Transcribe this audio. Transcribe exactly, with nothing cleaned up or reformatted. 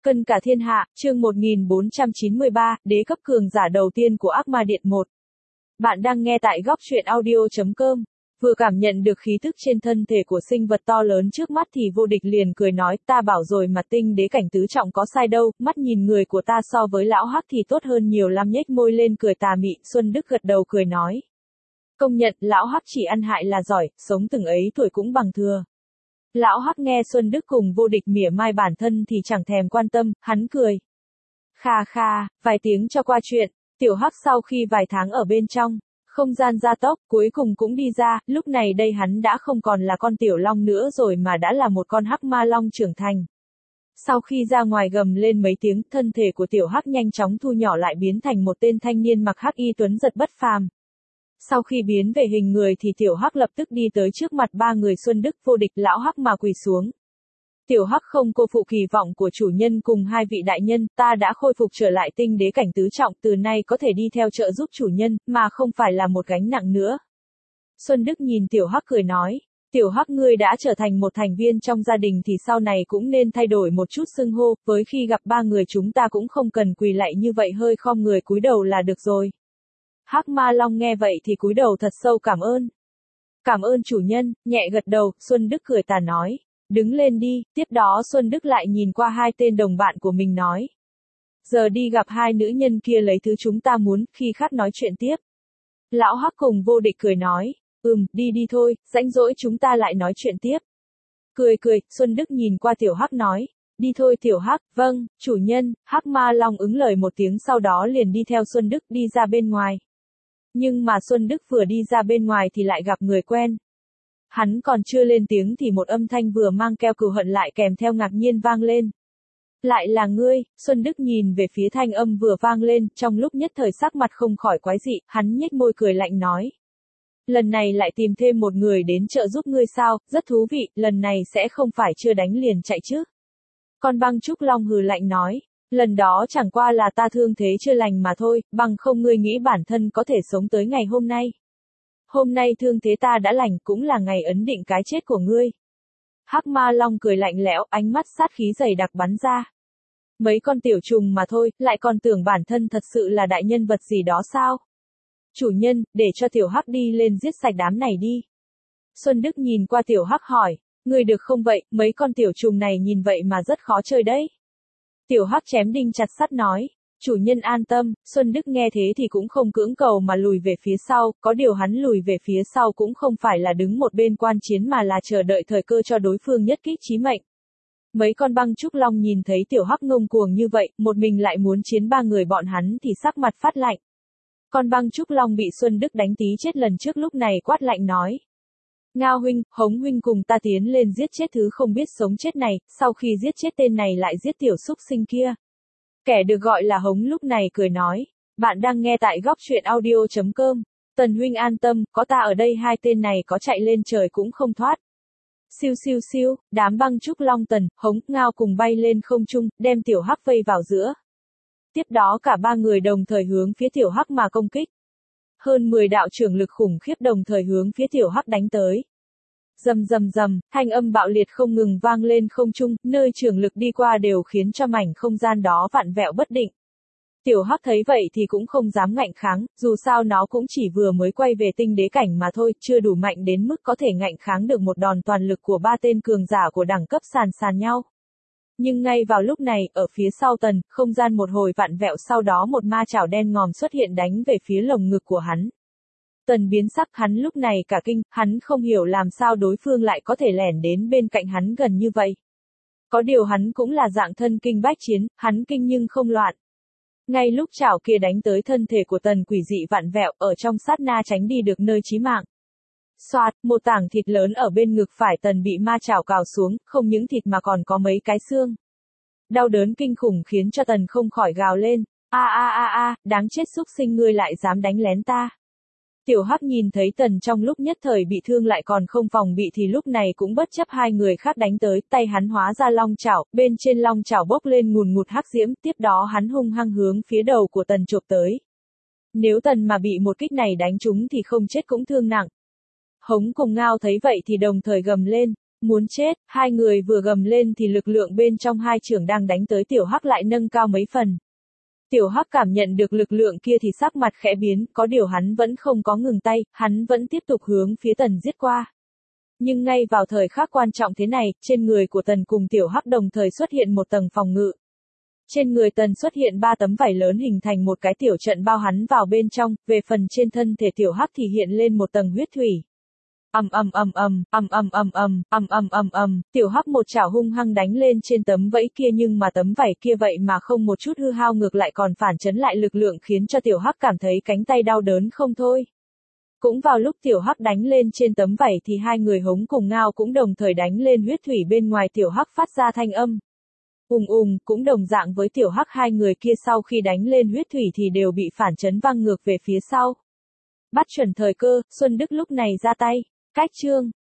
Cân cả thiên hạ, chương một nghìn bốn trăm chín mươi ba, đế cấp cường giả đầu tiên của Ác Ma Điện một. Bạn đang nghe tại góc truyện audio chấm com. Vừa cảm nhận được khí tức trên thân thể của sinh vật to lớn trước mắt thì vô địch liền cười nói, ta bảo rồi mà tinh đế cảnh tứ trọng có sai đâu, mắt nhìn người của ta so với lão Hắc thì tốt hơn nhiều lắm, nhếch môi lên cười tà mị. Xuân Đức gật đầu cười nói. Công nhận, lão Hắc chỉ ăn hại là giỏi, sống từng ấy tuổi cũng bằng thừa. Lão Hắc nghe Xuân Đức cùng vô địch mỉa mai bản thân thì chẳng thèm quan tâm, hắn cười. Kha kha, vài tiếng cho qua chuyện, tiểu Hắc sau khi vài tháng ở bên trong không gian gia tốc, cuối cùng cũng đi ra, lúc này đây hắn đã không còn là con tiểu long nữa rồi mà đã là một con hắc ma long trưởng thành. Sau khi ra ngoài gầm lên mấy tiếng, thân thể của tiểu Hắc nhanh chóng thu nhỏ lại biến thành một tên thanh niên mặc hắc y tuấn giật bất phàm. Sau khi biến về hình người thì tiểu Hắc lập tức đi tới trước mặt ba người Xuân Đức, vô địch, lão Hắc mà quỳ xuống. Tiểu Hắc không cô phụ kỳ vọng của chủ nhân cùng hai vị đại nhân, ta đã khôi phục trở lại tinh đế cảnh tứ trọng, từ nay có thể đi theo trợ giúp chủ nhân, mà không phải là một gánh nặng nữa. Xuân Đức nhìn tiểu Hắc cười nói, tiểu Hắc ngươi đã trở thành một thành viên trong gia đình thì sau này cũng nên thay đổi một chút xưng hô, với khi gặp ba người chúng ta cũng không cần quỳ lạy như vậy, hơi khom người cúi đầu là được rồi. Hắc Ma Long nghe vậy thì cúi đầu thật sâu cảm ơn. Cảm ơn chủ nhân, nhẹ gật đầu, Xuân Đức cười tà nói. Đứng lên đi, tiếp đó Xuân Đức lại nhìn qua hai tên đồng bạn của mình nói. Giờ đi gặp hai nữ nhân kia lấy thứ chúng ta muốn, khi khác nói chuyện tiếp. Lão Hắc cùng vô địch cười nói, ừm, đi đi thôi, rảnh rỗi chúng ta lại nói chuyện tiếp. Cười cười, Xuân Đức nhìn qua tiểu Hắc nói, đi thôi tiểu Hắc, vâng, chủ nhân. Hắc Ma Long ứng lời một tiếng, sau đó liền đi theo Xuân Đức đi ra bên ngoài. Nhưng mà Xuân Đức vừa đi ra bên ngoài thì lại gặp người quen. Hắn còn chưa lên tiếng thì một âm thanh vừa mang keo cừu hận lại kèm theo ngạc nhiên vang lên. Lại là ngươi. Xuân Đức nhìn về phía thanh âm vừa vang lên, trong lúc nhất thời sắc mặt không khỏi quái dị, hắn nhếch môi cười lạnh nói. Lần này lại tìm thêm một người đến trợ giúp ngươi sao, rất thú vị, lần này sẽ không phải chưa đánh liền chạy chứ. Con Băng Trúc Long hừ lạnh nói. Lần đó chẳng qua là ta thương thế chưa lành mà thôi, bằng không ngươi nghĩ bản thân có thể sống tới ngày hôm nay. Hôm nay thương thế ta đã lành, cũng là ngày ấn định cái chết của ngươi. Hắc Ma Long cười lạnh lẽo, ánh mắt sát khí dày đặc bắn ra. Mấy con tiểu trùng mà thôi, lại còn tưởng bản thân thật sự là đại nhân vật gì đó sao? Chủ nhân, để cho tiểu Hắc đi lên giết sạch đám này đi. Xuân Đức nhìn qua tiểu Hắc hỏi, ngươi được không vậy, mấy con tiểu trùng này nhìn vậy mà rất khó chơi đấy. Tiểu Hắc chém đinh chặt sắt nói, chủ nhân an tâm. Xuân Đức nghe thế thì cũng không cưỡng cầu mà lùi về phía sau, có điều hắn lùi về phía sau cũng không phải là đứng một bên quan chiến mà là chờ đợi thời cơ cho đối phương nhất kích chí mệnh. Mấy con Băng Trúc Long nhìn thấy tiểu Hắc ngông cuồng như vậy, một mình lại muốn chiến ba người bọn hắn thì sắc mặt phát lạnh. Con Băng Trúc Long bị Xuân Đức đánh tí chết lần trước lúc này quát lạnh nói. Ngao huynh, Hống huynh cùng ta tiến lên giết chết thứ không biết sống chết này, sau khi giết chết tên này lại giết tiểu súc sinh kia. Kẻ được gọi là Hống lúc này cười nói, bạn đang nghe tại góc truyện audio chấm com, Tần huynh an tâm, có ta ở đây hai tên này có chạy lên trời cũng không thoát. Siêu siêu siêu, đám Băng Trúc Long Tần, Hống, Ngao cùng bay lên không trung, đem tiểu Hắc vây vào giữa. Tiếp đó cả ba người đồng thời hướng phía tiểu Hắc mà công kích. Hơn mười đạo trưởng lực khủng khiếp đồng thời hướng phía tiểu Hắc đánh tới. Rầm rầm rầm, thanh âm bạo liệt không ngừng vang lên không trung, nơi trưởng lực đi qua đều khiến cho mảnh không gian đó vặn vẹo bất định. Tiểu Hắc thấy vậy thì cũng không dám ngạnh kháng, dù sao nó cũng chỉ vừa mới quay về tinh đế cảnh mà thôi, chưa đủ mạnh đến mức có thể ngạnh kháng được một đòn toàn lực của ba tên cường giả của đẳng cấp sàn sàn nhau. Nhưng ngay vào lúc này, ở phía sau Tần, không gian một hồi vặn vẹo, sau đó một ma chảo đen ngòm xuất hiện đánh về phía lồng ngực của hắn. Tần biến sắc, hắn lúc này cả kinh, hắn không hiểu làm sao đối phương lại có thể lẻn đến bên cạnh hắn gần như vậy. Có điều hắn cũng là dạng thân kinh bách chiến, hắn kinh nhưng không loạn. Ngay lúc chảo kia đánh tới thân thể của Tần quỷ dị vặn vẹo, ở trong sát na tránh đi được nơi chí mạng. Xoạt, một tảng thịt lớn ở bên ngực phải Tần bị ma chảo cào xuống, không những thịt mà còn có mấy cái xương. Đau đớn kinh khủng khiến cho Tần không khỏi gào lên, a a a a, đáng chết xúc sinh, ngươi lại dám đánh lén ta. Tiểu Hắc nhìn thấy Tần trong lúc nhất thời bị thương lại còn không phòng bị thì lúc này cũng bất chấp hai người khác đánh tới, tay hắn hóa ra long chảo, bên trên long chảo bốc lên ngùn ngụt hắc diễm, tiếp đó hắn hung hăng hướng phía đầu của Tần chộp tới. Nếu Tần mà bị một kích này đánh trúng thì không chết cũng thương nặng. Hống cùng Ngao thấy vậy thì đồng thời gầm lên, Muốn chết, hai người vừa gầm lên thì lực lượng bên trong hai chưởng đang đánh tới Tiểu Hắc lại nâng cao mấy phần. Tiểu Hắc cảm nhận được lực lượng kia thì sắc mặt khẽ biến, có điều hắn vẫn không có ngừng tay, hắn vẫn tiếp tục hướng phía Tần giết qua. Nhưng ngay vào thời khắc quan trọng thế này, trên người của Tần cùng Tiểu Hắc đồng thời xuất hiện một tầng phòng ngự. Trên người Tần xuất hiện ba tấm vảy lớn hình thành một cái tiểu trận bao hắn vào bên trong, về phần trên thân thể Tiểu Hắc thì hiện lên một tầng huyết thủy. Ầm ầm ầm ầm, ầm ầm ầm ầm, ầm ầm ầm ầm, Tiểu Hắc một chảo hung hăng đánh lên trên tấm vẫy kia nhưng mà tấm vảy kia vậy mà không một chút hư hao ngược lại còn phản chấn lại lực lượng khiến cho Tiểu Hắc cảm thấy cánh tay đau đớn không thôi. Cũng vào lúc Tiểu Hắc đánh lên trên tấm vảy thì hai người Hống cùng Ngao cũng đồng thời đánh lên huyết thủy bên ngoài Tiểu Hắc phát ra thanh âm. Ùng ùng, cũng đồng dạng với Tiểu Hắc hai người kia sau khi đánh lên huyết thủy thì đều bị phản chấn văng ngược về phía sau. Bắt chuẩn thời cơ, Xuân Đức lúc này ra tay. Cách chương